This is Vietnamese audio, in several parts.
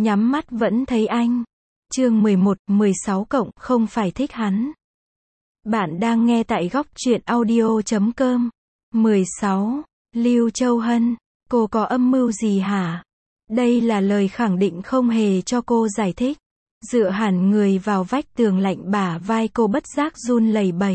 nhắm mắt vẫn thấy anh. Chương 11, 16 cộng, không phải thích hắn. Bạn đang nghe tại góc truyện audio.com. 16. Lưu Châu Hân, cô có âm mưu gì hả? Đây là lời khẳng định không hề cho cô giải thích. Dựa hẳn người vào vách tường lạnh, bả vai cô bất giác run lẩy bẩy.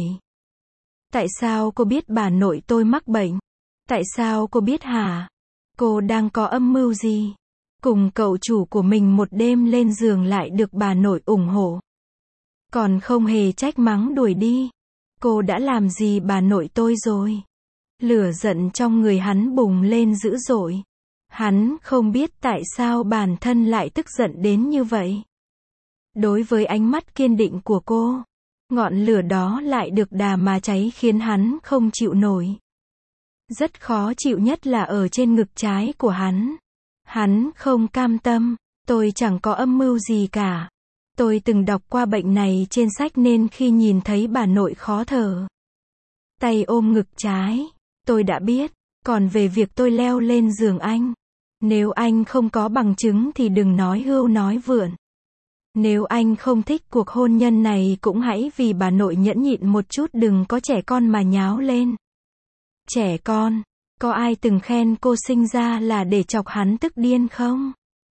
Tại sao cô biết bà nội tôi mắc bệnh? Tại sao cô biết hả? Cô đang có âm mưu gì? Cùng cậu chủ của mình một đêm lên giường lại được bà nội ủng hộ. Còn không hề trách mắng đuổi đi. Cô đã làm gì bà nội tôi rồi? Lửa giận trong người hắn bùng lên dữ dội. Hắn không biết tại sao bản thân lại tức giận đến như vậy. Đối với ánh mắt kiên định của cô, ngọn lửa đó lại được đà mà cháy khiến hắn không chịu nổi. Rất khó chịu nhất là ở trên ngực trái của hắn. Hắn không cam tâm, tôi chẳng có âm mưu gì cả. Tôi từng đọc qua bệnh này trên sách nên khi nhìn thấy bà nội khó thở. Tay ôm ngực trái, tôi đã biết, còn về việc tôi leo lên giường anh. Nếu anh không có bằng chứng thì đừng nói hưu nói vượn. Nếu anh không thích cuộc hôn nhân này cũng hãy vì bà nội nhẫn nhịn một chút, đừng có trẻ con mà nháo lên. Trẻ con? Có ai từng khen cô sinh ra là để chọc hắn tức điên không?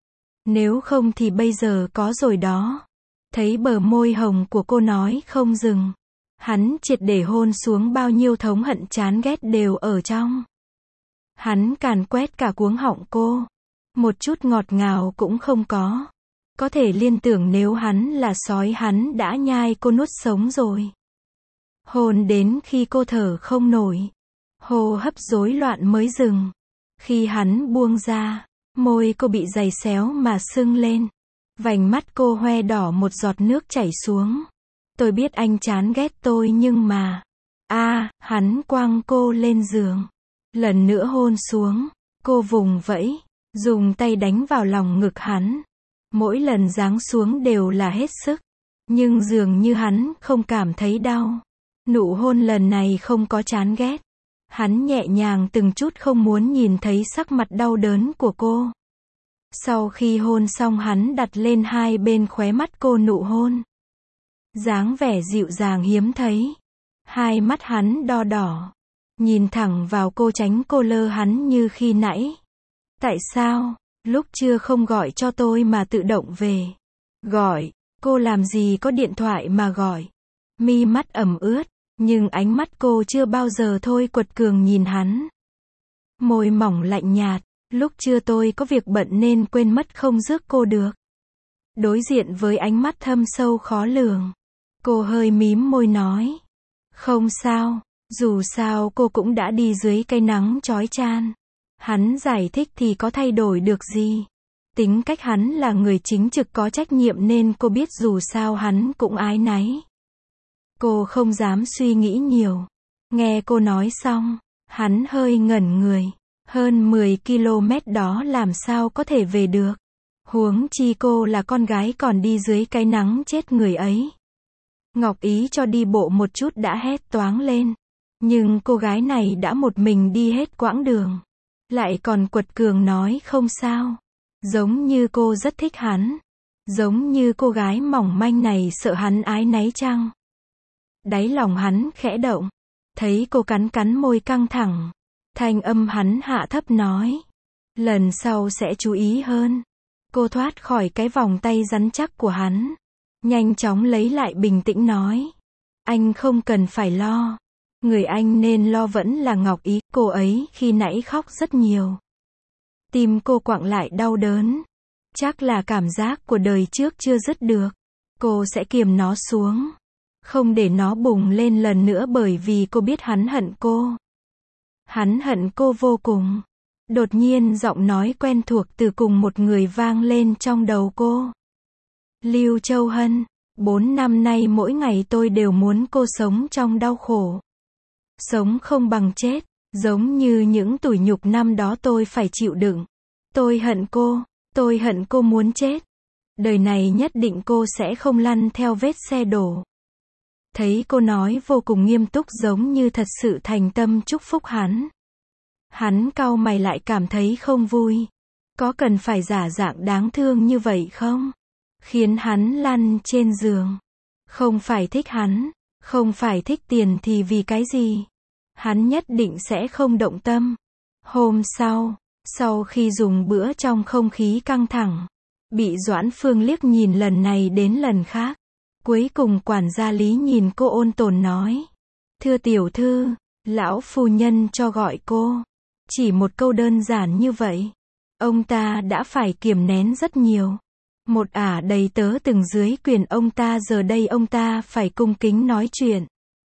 Nếu không thì bây giờ có rồi đó. Thấy bờ môi hồng của cô nói không dừng. Hắn triệt để hôn xuống, bao nhiêu thống hận chán ghét đều ở trong. Hắn càn quét cả cuống họng cô. Một chút ngọt ngào cũng không có. Có thể liên tưởng nếu hắn là sói hắn đã nhai cô nuốt sống rồi. Hôn đến khi cô thở không nổi. Hô hấp rối loạn mới dừng. Khi hắn buông ra, môi cô bị giày xéo mà sưng lên. Vành mắt cô hoe đỏ, một giọt nước chảy xuống. Tôi biết anh chán ghét tôi nhưng mà... Hắn quăng cô lên giường. Lần nữa hôn xuống. Cô vùng vẫy, dùng tay đánh vào lòng ngực hắn. Mỗi lần giáng xuống đều là hết sức. Nhưng dường như hắn không cảm thấy đau. Nụ hôn lần này không có chán ghét. Hắn nhẹ nhàng từng chút, không muốn nhìn thấy sắc mặt đau đớn của cô. Sau khi hôn xong hắn đặt lên hai bên khóe mắt cô nụ hôn. Dáng vẻ dịu dàng hiếm thấy. Hai mắt hắn đo đỏ. Nhìn thẳng vào cô, tránh cô lơ hắn như khi nãy. Tại sao, lúc trưa không gọi cho tôi mà tự động về? Gọi, cô làm gì có điện thoại mà gọi? Mi mắt ẩm ướt. Nhưng ánh mắt cô chưa bao giờ thôi quật cường nhìn hắn. Môi mỏng lạnh nhạt. Lúc trưa tôi có việc bận nên quên mất không rước cô được. Đối diện với ánh mắt thâm sâu khó lường, cô hơi mím môi nói. Không sao, dù sao cô cũng đã đi dưới cái nắng chói chang. Hắn giải thích thì có thay đổi được gì. Tính cách hắn là người chính trực có trách nhiệm nên cô biết dù sao hắn cũng áy náy. Cô không dám suy nghĩ nhiều. Nghe cô nói xong, hắn hơi ngẩn người. Hơn 10 km đó làm sao có thể về được. Huống chi cô là con gái còn đi dưới cái nắng chết người ấy. Ngọc Ý cho đi bộ một chút đã hét toáng lên. Nhưng cô gái này đã một mình đi hết quãng đường. Lại còn quật cường nói không sao. Giống như cô rất thích hắn. Giống như cô gái mỏng manh này sợ hắn áy náy chăng? Đáy lòng hắn khẽ động. Thấy cô cắn cắn môi căng thẳng. Thanh âm hắn hạ thấp nói. Lần sau sẽ chú ý hơn. Cô thoát khỏi cái vòng tay rắn chắc của hắn. Nhanh chóng lấy lại bình tĩnh nói. Anh không cần phải lo. Người anh nên lo vẫn là Ngọc Ý. Cô ấy khi nãy khóc rất nhiều. Tim cô quặn lại đau đớn. Chắc là cảm giác của đời trước chưa dứt được. Cô sẽ kiềm nó xuống. Không để nó bùng lên lần nữa, bởi vì cô biết hắn hận cô. Hắn hận cô vô cùng. Đột nhiên giọng nói quen thuộc từ cùng một người vang lên trong đầu cô. Lưu Châu Hân, 4 năm nay mỗi ngày tôi đều muốn cô sống trong đau khổ. Sống không bằng chết, giống như những tủi nhục năm đó tôi phải chịu đựng. Tôi hận cô muốn chết. Đời này nhất định cô sẽ không lăn theo vết xe đổ. Thấy cô nói vô cùng nghiêm túc, giống như thật sự thành tâm chúc phúc hắn. Hắn cau mày lại cảm thấy không vui. Có cần phải giả dạng đáng thương như vậy không? Khiến hắn lăn trên giường. Không phải thích hắn, không phải thích tiền thì vì cái gì? Hắn nhất định sẽ không động tâm. Hôm sau khi dùng bữa trong không khí căng thẳng, bị Doãn Phương liếc nhìn lần này đến lần khác. Cuối cùng quản gia Lý nhìn cô ôn tồn nói. Thưa tiểu thư, lão phu nhân cho gọi cô. Chỉ một câu đơn giản như vậy. Ông ta đã phải kiềm nén rất nhiều. Một ả đầy tớ từng dưới quyền ông ta, giờ đây ông ta phải cung kính nói chuyện.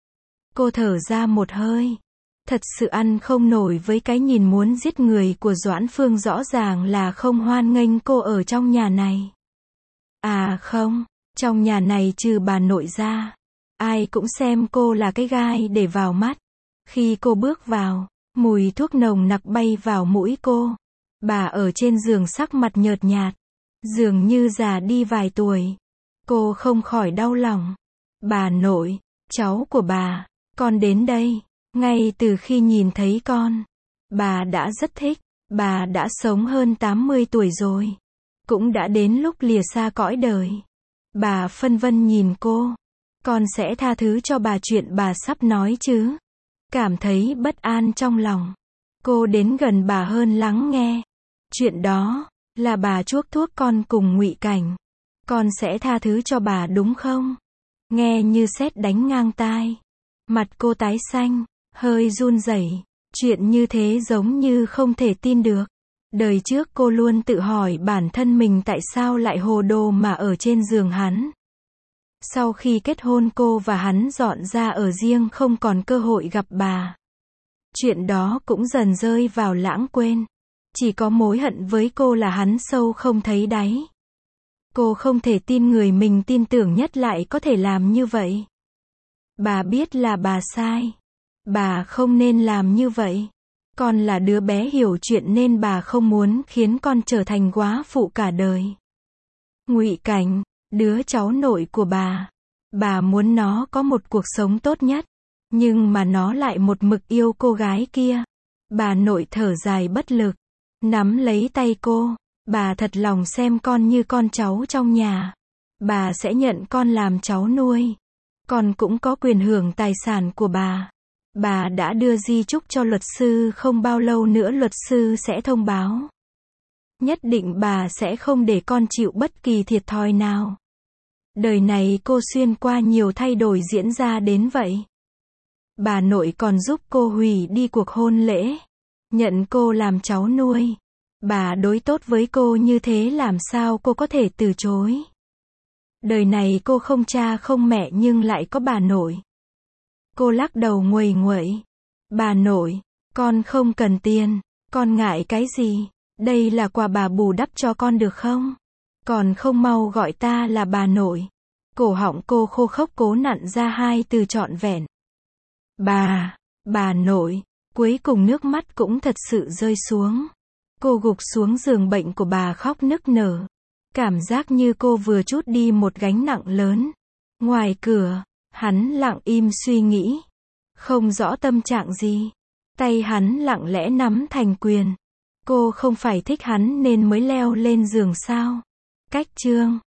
Cô thở ra một hơi. Thật sự ăn không nổi với cái nhìn muốn giết người của Doãn Phương, rõ ràng là không hoan nghênh cô ở trong nhà này. À không, trong nhà này trừ bà nội ra, ai cũng xem cô là cái gai để vào mắt. Khi cô bước vào, mùi thuốc nồng nặc bay vào mũi cô. Bà ở trên giường sắc mặt nhợt nhạt, dường như già đi vài tuổi. Cô không khỏi đau lòng. Bà nội, cháu của bà, con đến đây. Ngay từ khi nhìn thấy con, bà đã rất thích. Bà đã sống hơn 80 tuổi rồi. Cũng đã đến lúc lìa xa cõi đời. Bà phân vân nhìn cô. Con sẽ tha thứ cho bà chuyện bà sắp nói chứ? Cảm thấy bất an trong lòng. Cô đến gần bà hơn lắng nghe. Chuyện đó là bà chuốc thuốc con cùng Ngụy Cảnh. Con sẽ tha thứ cho bà đúng không? Nghe như sét đánh ngang tai. Mặt cô tái xanh, hơi run rẩy. Chuyện như thế giống như không thể tin được. Đời trước cô luôn tự hỏi bản thân mình tại sao lại hồ đồ mà ở trên giường hắn. Sau khi kết hôn cô và hắn dọn ra ở riêng, không còn cơ hội gặp bà. Chuyện đó cũng dần rơi vào lãng quên. Chỉ có mối hận với cô là hắn sâu không thấy đáy. Cô không thể tin người mình tin tưởng nhất lại có thể làm như vậy. Bà biết là bà sai. Bà không nên làm như vậy. Con là đứa bé hiểu chuyện nên bà không muốn khiến con trở thành góa phụ cả đời. Ngụy Cảnh, đứa cháu nội của bà muốn nó có một cuộc sống tốt nhất. Nhưng mà nó lại một mực yêu cô gái kia. Bà nội thở dài bất lực, nắm lấy tay cô. Bà thật lòng xem con như con cháu trong nhà. Bà sẽ nhận con làm cháu nuôi. Con cũng có quyền hưởng tài sản của bà. Bà đã đưa di chúc cho luật sư, không bao lâu nữa luật sư sẽ thông báo. Nhất định bà sẽ không để con chịu bất kỳ thiệt thòi nào. Đời này cô xuyên qua nhiều thay đổi diễn ra đến vậy. Bà nội còn giúp cô hủy đi cuộc hôn lễ. Nhận cô làm cháu nuôi. Bà đối tốt với cô như thế làm sao cô có thể từ chối. Đời này cô không cha không mẹ nhưng lại có bà nội. Cô lắc đầu nguầy nguậy. Bà nội, con không cần tiền. Con ngại cái gì? Đây là quà bà bù đắp cho con được không? Còn không mau gọi ta là bà nội. Cổ họng cô khô khốc cố nặn ra hai từ trọn vẹn. Bà nội. Cuối cùng nước mắt cũng thật sự rơi xuống. Cô gục xuống giường bệnh của bà khóc nức nở. Cảm giác như cô vừa trút đi một gánh nặng lớn. Ngoài cửa, hắn lặng im suy nghĩ. Không rõ tâm trạng gì. Tay hắn lặng lẽ nắm thành quyền. Cô không phải thích hắn nên mới leo lên giường sao? Cách chương